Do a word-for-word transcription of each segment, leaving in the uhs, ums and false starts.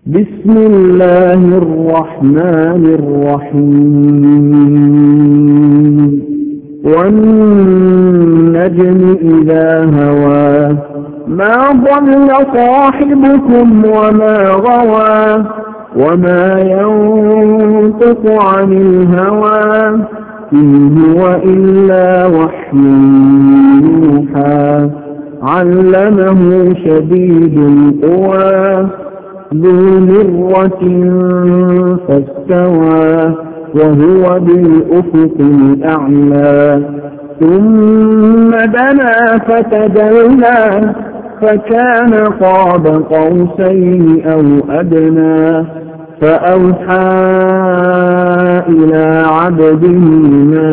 بسم الله الرحمن الرحيم والنجم إذا هوى ما ضل صاحبكم وما غوى وما ينطق عن الهوى إن هو إلا وحي يوحى علمه شديد القوى ذو مرة فاستوى وهو بالأفق الأعلى ثم دنا فتدلى فكان قاب قوسين أو أدنى فأوحى إلى عبده ما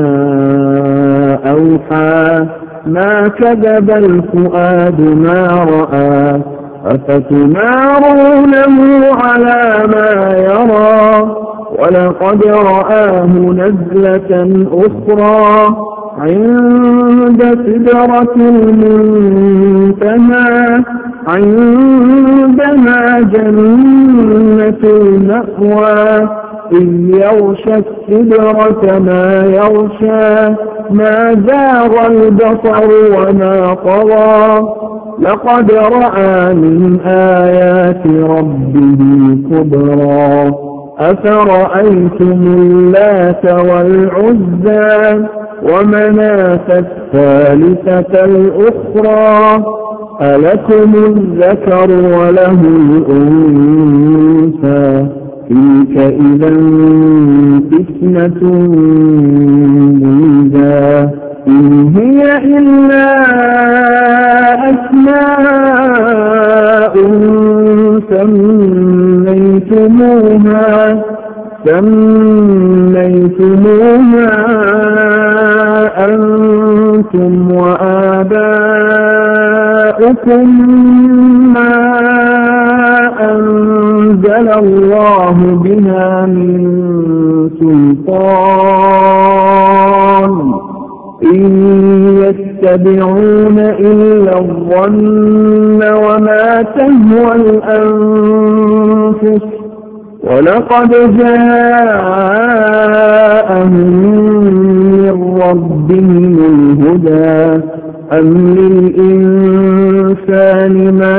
أوحى ما كذب الفؤاد ما رأى أفتمارونه على ما يرى ولقد رآه نزلة أخرى عند سدرة المنتهى عندها جنة المأوى إذ يغشى السدرة ما يغشى ما زاغ البصر وما طغى لقد رأى من آيات ربه كبرى أفرأيتم اللات والعزى ومناة الثالثة الأخرى ألكم الذكر وله الأنثى تلك إذا قسمة ضيزى إن هي إلا أسماء سميتموها سميتموها أنتم وآباؤكم ما أنزل الله بها من سلطان إن يتبعون إلا الظن وما تهوى الأنفس ولقد جاءهم من ربهم الهدى أم للإنسان ما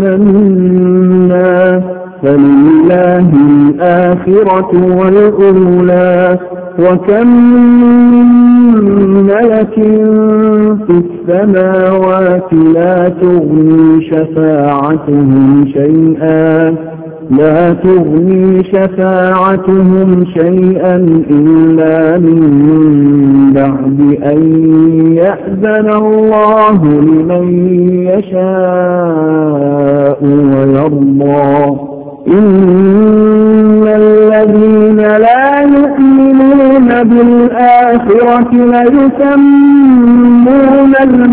تمنى فلله الآخرة والأولى وكم من ملك في السماوات لا تغني شفاعتهم شيئا لا تغني شفاعتهم شيئا إلا من بعد أن يأذن الله لمن يشاء ويرضى إن الذين لا يؤمنون بالآخرة ليسمون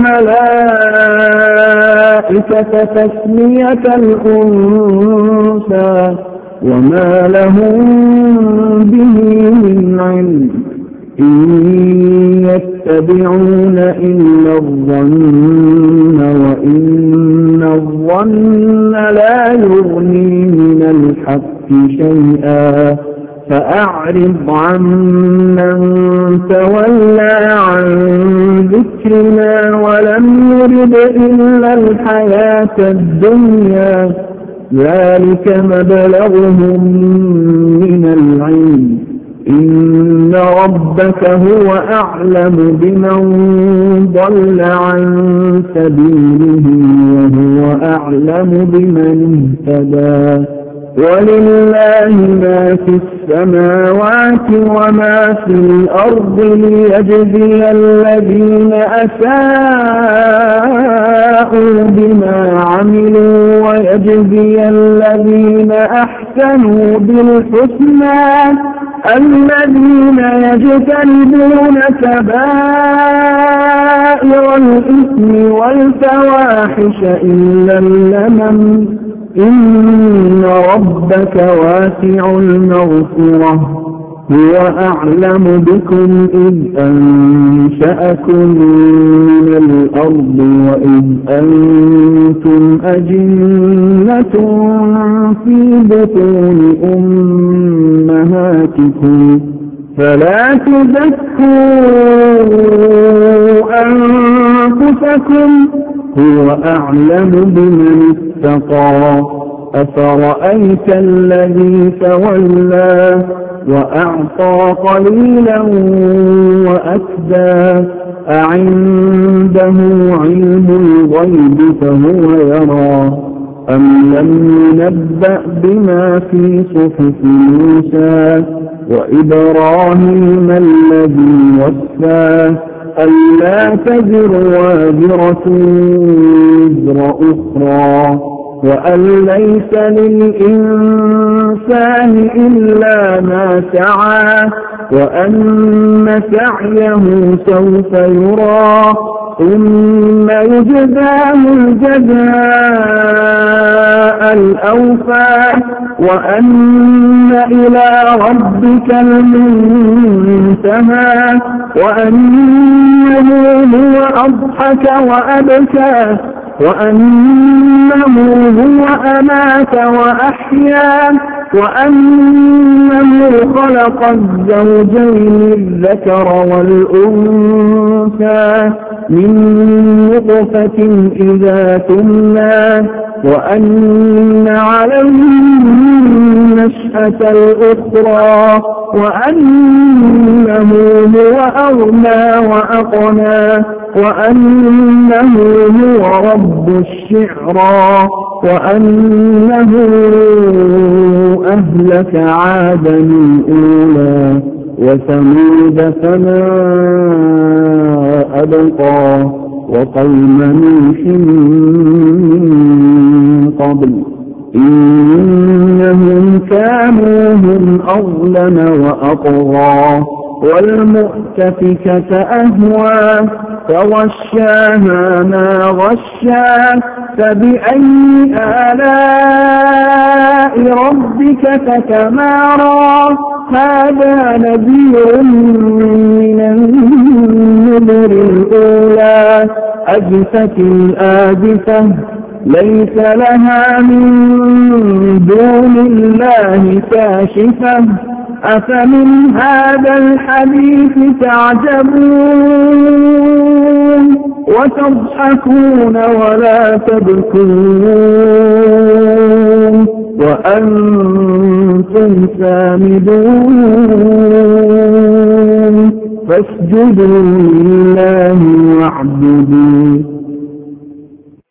الملائكة تسمية الأنثى وما لهم به من علم إن يتبعون إلا الظن وإن الظن لا يغني من الحق شيئا فأعرض عمن تولى عن ذكرنا ولم يرد إلا الحياة الدنيا ذلك مبلغهم من العلم إن ربك هو أعلم بمن ضل عن سبيله وهو أعلم بمن اهتدى ولله ما في السماوات وما في الأرض ليجزي الذين أساءوا بما عملوا ويجزي الذين أحسنوا بالحسنى الذين يجتنبون كبائر الإثم والفواحش إلا اللمم إن ربك واسع المغفرة هو أعلم بكم إذ أنشأكم من الأرض وإذ أنتم أجنة في بطون أمهاتكم فلا تزكوا أنفسكم هو أعلم بمن اتقى أفرأيت الذي تولى وأعطى قليلا وأكدى أعنده علم الغيب فهو يرى أم لم ينبأ بما في صحف موسى وإبراهيم الذي وفى ألا تزر وازرة وزر أخرى وأن ليس للإنسان إلا ما سعى وأن سعيه سوف يرى ثم يجزاه الجزاء الأوفى وأن إلى ربك المنتهى وأنه هو أضحك وأبكى وأنه هو أمات وأحيا وأنه خلق الزوجين الذكر والأنثى من نطفة إذا تمنى وأن عليه النشأة الأخرى وأنه هو أغنى وأقنى وأنه هو رب الشعرى وأنه أهلك عادا الأولى وثمود فما أبقى وقوم نوح من قبل إنهم كانوا هم أظلم وأطغى والمؤتفكة أهوى فغشاها ما غشا فبأي آلاء ربك تتمارى هذا نذير من النذر الأولى أزفت الآزفة ليس لها من دون الله كاشفة أفمن هذا الحديث تعجبون وتضحكون ولا تبكون وأنتم سامدون فاسجدوا لله واعبدوا